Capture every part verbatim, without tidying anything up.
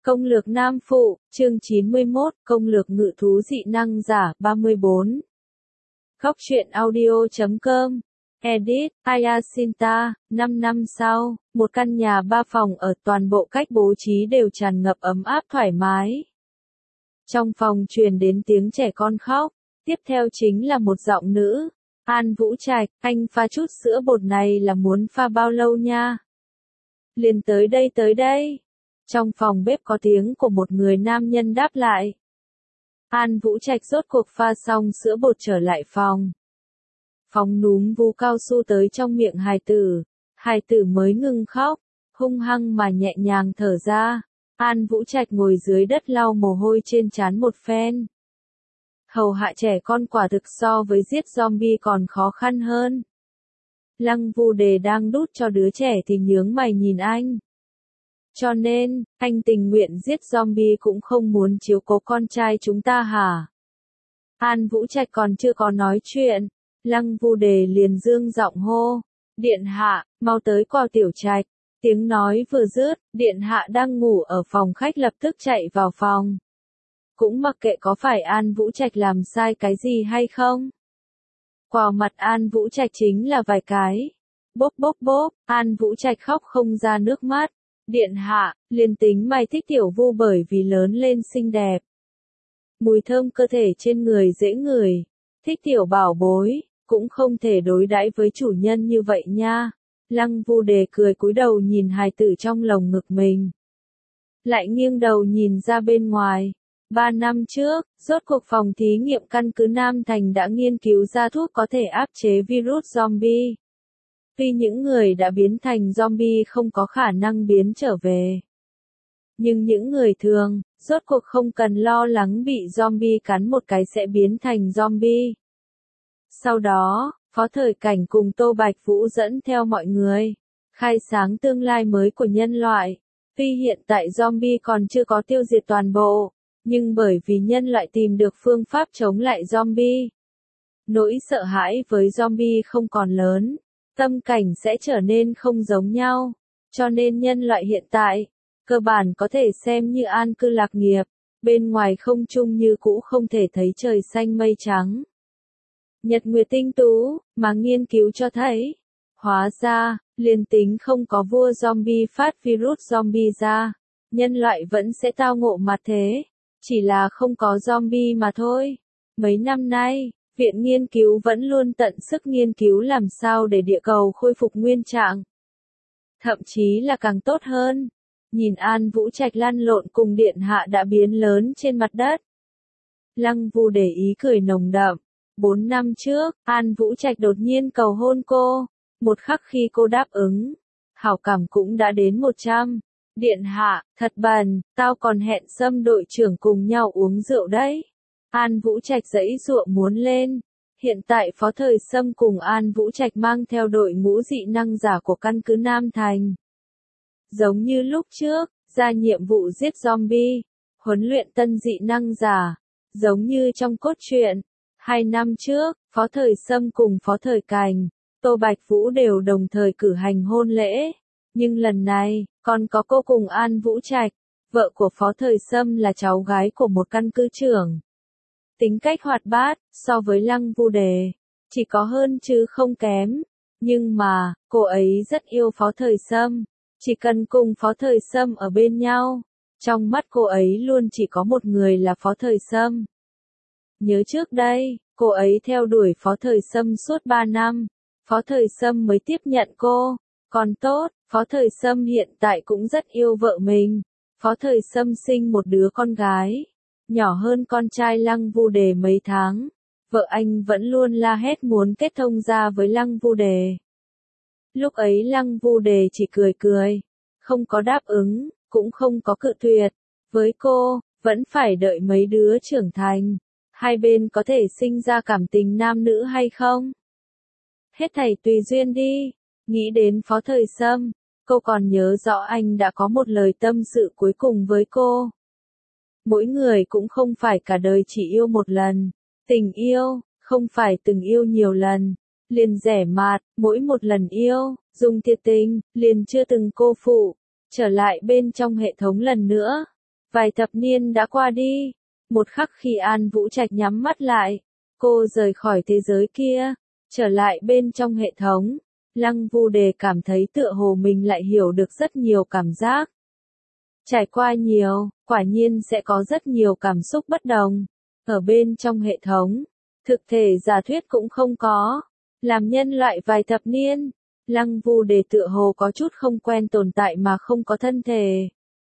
Công lược nam phụ, chương chín mươi mốt, công lược ngự thú dị năng giả, ba mươi bốn. Góc truyện audio chấm com, edit, Ayasinta, năm năm sau, một căn nhà ba phòng ở toàn bộ cách bố trí đều tràn ngập ấm áp thoải mái. Trong phòng truyền đến tiếng trẻ con khóc, tiếp theo chính là một giọng nữ. An Vũ Trạch, anh pha chút sữa bột này là muốn pha bao lâu nha? Liền tới đây tới đây. Trong phòng bếp có tiếng của một người nam nhân đáp lại. An Vũ Trạch rốt cuộc pha xong sữa bột trở lại phòng. Phóng núm vu cao su tới trong miệng hài tử. Hài tử mới ngừng khóc, hung hăng mà nhẹ nhàng thở ra. An Vũ Trạch ngồi dưới đất lau mồ hôi trên trán một phen. Hầu hạ trẻ con quả thực so với giết zombie còn khó khăn hơn. Lăng Vu Đề đang đút cho đứa trẻ thì nhướng mày nhìn anh. Cho nên, anh tình nguyện giết zombie cũng không muốn chiếu cố con trai chúng ta hả? An Vũ Trạch còn chưa có nói chuyện, Lăng Vu Đề liền dương giọng hô. Điện hạ, mau tới qua tiểu trạch. Tiếng nói vừa dứt, điện hạ đang ngủ ở phòng khách lập tức chạy vào phòng. Cũng mặc kệ có phải An Vũ Trạch làm sai cái gì hay không. Qua mặt An Vũ Trạch chính là vài cái. Bốp bốp bốp, An Vũ Trạch khóc không ra nước mắt. Điện hạ, liền tính mày thích tiểu vu bởi vì lớn lên xinh đẹp. Mùi thơm cơ thể trên người dễ ngửi. Thích tiểu bảo bối, cũng không thể đối đãi với chủ nhân như vậy nha. Lăng Vu Đề cười cúi đầu nhìn hài tử trong lồng ngực mình. Lại nghiêng đầu nhìn ra bên ngoài. Ba năm trước, rốt cuộc phòng thí nghiệm căn cứ Nam Thành đã nghiên cứu ra thuốc có thể áp chế virus zombie. Tuy những người đã biến thành zombie không có khả năng biến trở về. Nhưng những người thường, rốt cuộc không cần lo lắng bị zombie cắn một cái sẽ biến thành zombie. Sau đó, Phó Thời Cảnh cùng Tô Bạch Vũ dẫn theo mọi người, khai sáng tương lai mới của nhân loại. Tuy hiện tại zombie còn chưa có tiêu diệt toàn bộ, nhưng bởi vì nhân loại tìm được phương pháp chống lại zombie, nỗi sợ hãi với zombie không còn lớn. Tâm cảnh sẽ trở nên không giống nhau, cho nên nhân loại hiện tại, cơ bản có thể xem như an cư lạc nghiệp, bên ngoài không trung như cũ không thể thấy trời xanh mây trắng. Nhật nguyệt tinh tú, mà nghiên cứu cho thấy, hóa ra, liền tính không có vua zombie phát virus zombie ra, nhân loại vẫn sẽ tao ngộ mặt thế, chỉ là không có zombie mà thôi. Mấy năm nay, Viện Nghiên cứu vẫn luôn tận sức nghiên cứu làm sao để địa cầu khôi phục nguyên trạng. Thậm chí là càng tốt hơn. Nhìn An Vũ Trạch lăn lộn cùng điện hạ đã biến lớn trên mặt đất. Lăng Vu để ý cười nồng đậm. Bốn năm trước, An Vũ Trạch đột nhiên cầu hôn cô. Một khắc khi cô đáp ứng, hảo cảm cũng đã đến một trăm. Điện hạ, thật bần, tao còn hẹn Sâm đội trưởng cùng nhau uống rượu đấy. An Vũ Trạch giãy giụa muốn lên. Hiện tại Phó Thời Sâm cùng An Vũ Trạch mang theo đội ngũ dị năng giả của căn cứ Nam Thành. Giống như lúc trước, ra nhiệm vụ giết zombie, huấn luyện tân dị năng giả. Giống như trong cốt truyện, hai năm trước, Phó Thời Sâm cùng Phó Thời Cảnh, Tô Bạch Vũ đều đồng thời cử hành hôn lễ. Nhưng lần này, còn có cô cùng An Vũ Trạch, vợ của Phó Thời Sâm là cháu gái của một căn cứ trưởng. Tính cách hoạt bát, so với Lăng Vu Đề, chỉ có hơn chứ không kém. Nhưng mà, cô ấy rất yêu Phó Thời Sâm. Chỉ cần cùng Phó Thời Sâm ở bên nhau, trong mắt cô ấy luôn chỉ có một người là Phó Thời Sâm. Nhớ trước đây, cô ấy theo đuổi Phó Thời Sâm suốt ba năm, Phó Thời Sâm mới tiếp nhận cô. Còn tốt, Phó Thời Sâm hiện tại cũng rất yêu vợ mình. Phó Thời Sâm sinh một đứa con gái, nhỏ hơn con trai Lăng Vu Đề mấy tháng. Vợ anh vẫn luôn la hét muốn kết thông gia với Lăng Vu Đề. Lúc ấy Lăng Vu Đề chỉ cười cười, không có đáp ứng, cũng không có cự tuyệt. Với cô, vẫn phải đợi mấy đứa trưởng thành, hai bên có thể sinh ra cảm tình nam nữ hay không. Hết thảy tùy duyên đi. Nghĩ đến Phó Thời Sâm, cô còn nhớ rõ anh đã có một lời tâm sự cuối cùng với cô. Mỗi người cũng không phải cả đời chỉ yêu một lần. Tình yêu, không phải từng yêu nhiều lần. Liền rẻ mạt, mỗi một lần yêu, dùng thiệt tình, liền chưa từng cô phụ. Trở lại bên trong hệ thống lần nữa. Vài thập niên đã qua đi. Một khắc khi An Vũ Trạch nhắm mắt lại, cô rời khỏi thế giới kia, trở lại bên trong hệ thống. Lăng Vu Đề cảm thấy tựa hồ mình lại hiểu được rất nhiều cảm giác. Trải qua nhiều, quả nhiên sẽ có rất nhiều cảm xúc bất đồng. Ở bên trong hệ thống, thực thể giả thuyết cũng không có. Làm nhân loại vài thập niên, Lăng Vu Đề tựa hồ có chút không quen tồn tại mà không có thân thể.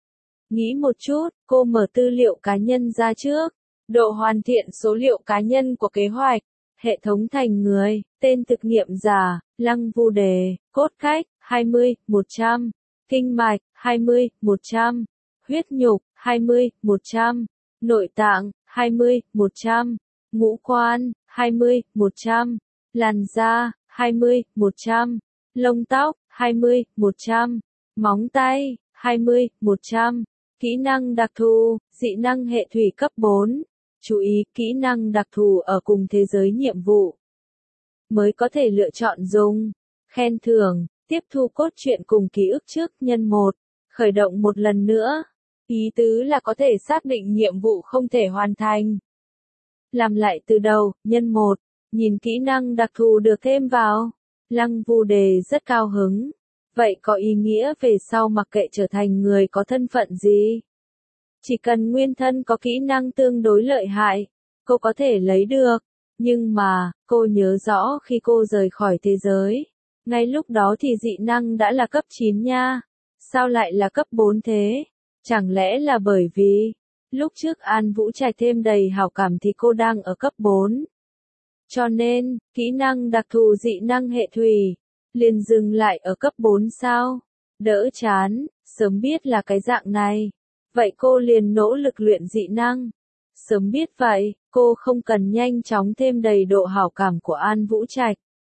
Nghĩ một chút, cô mở tư liệu cá nhân ra trước. Độ hoàn thiện số liệu cá nhân của kế hoạch. Hệ thống thành người, tên thực nghiệm giả, Lăng Vu Đề, cốt cách, hai mươi, một trăm. Kinh mạch, hai mươi, một trăm. Huyết nhục, hai mươi, một trăm. Nội tạng, hai mươi, một trăm. Ngũ quan, hai mươi, một trăm. Làn da, hai mươi, một trăm. Lông tóc, hai mươi, một trăm. Móng tay, hai mươi, một trăm. Kỹ năng đặc thù, dị năng hệ thủy cấp bốn. Chú ý, kỹ năng đặc thù ở cùng thế giới nhiệm vụ mới có thể lựa chọn dùng. Khen thưởng, tiếp thu cốt truyện cùng ký ức trước nhân một. Khởi động một lần nữa. Ý tứ là có thể xác định nhiệm vụ không thể hoàn thành. Làm lại từ đầu, nhân một. Nhìn kỹ năng đặc thù được thêm vào. Lăng Vu Đề rất cao hứng. Vậy có ý nghĩa về sau mặc kệ trở thành người có thân phận gì? Chỉ cần nguyên thân có kỹ năng tương đối lợi hại, cô có thể lấy được. Nhưng mà, cô nhớ rõ khi cô rời khỏi thế giới. Ngay lúc đó thì dị năng đã là cấp chín nha. Sao lại là cấp bốn thế? Chẳng lẽ là bởi vì, lúc trước An Vũ Trạch thêm đầy hảo cảm thì cô đang ở cấp bốn. Cho nên, kỹ năng đặc thù dị năng hệ thủy, liền dừng lại ở cấp bốn sao? Đỡ chán, sớm biết là cái dạng này. Vậy cô liền nỗ lực luyện dị năng. Sớm biết vậy, cô không cần nhanh chóng thêm đầy độ hảo cảm của An Vũ Trạch.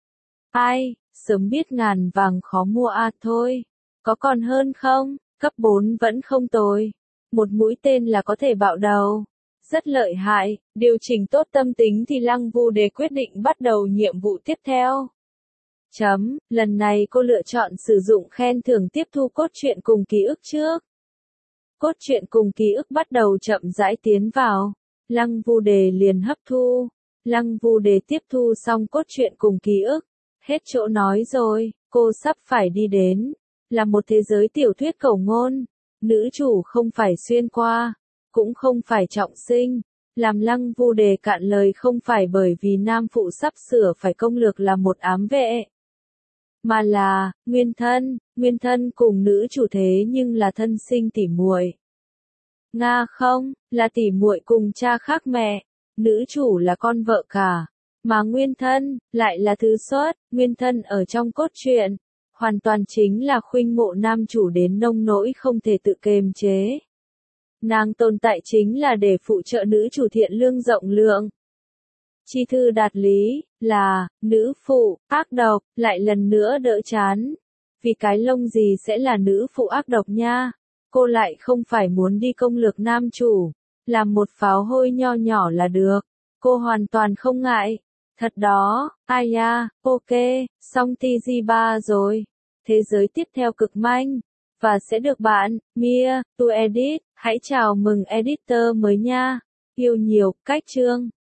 Ai, sớm biết ngàn vàng khó mua à thôi. Có còn hơn không? Cấp bốn vẫn không tồi. Một mũi tên là có thể bạo đầu. Rất lợi hại, điều chỉnh tốt tâm tính thì Lăng Vu Đề quyết định bắt đầu nhiệm vụ tiếp theo. Chấm, lần này cô lựa chọn sử dụng khen thưởng tiếp thu cốt truyện cùng ký ức trước. Cốt truyện cùng ký ức bắt đầu chậm rãi tiến vào. Lăng Vu Đề liền hấp thu. Lăng Vu Đề tiếp thu xong cốt truyện cùng ký ức. Hết chỗ nói rồi, cô sắp phải đi đến. Là một thế giới tiểu thuyết cổ ngôn. Nữ chủ không phải xuyên qua. Cũng không phải trọng sinh. Làm Lăng Vu Đề cạn lời không phải bởi vì nam phụ sắp sửa phải công lược là một ám vệ. Mà là, nguyên thân, nguyên thân cùng nữ chủ thế nhưng là thân sinh tỉ muội. Nga không, là tỉ muội cùng cha khác mẹ, nữ chủ là con vợ cả, mà nguyên thân, lại là thứ xuất, nguyên thân ở trong cốt truyện, hoàn toàn chính là khuynh mộ nam chủ đến nông nỗi không thể tự kiềm chế. Nàng tồn tại chính là để phụ trợ nữ chủ thiện lương rộng lượng. Chi thư đạt lý, là, nữ phụ, ác độc, lại lần nữa đỡ chán. Vì cái lông gì sẽ là nữ phụ ác độc nha? Cô lại không phải muốn đi công lược nam chủ, làm một pháo hôi nho nhỏ là được. Cô hoàn toàn không ngại. Thật đó, ai ya, ok, xong tê giê ba rồi. Thế giới tiếp theo cực manh. Và sẽ được bạn, Mia, to edit, hãy chào mừng editor mới nha. Yêu nhiều, cách chương.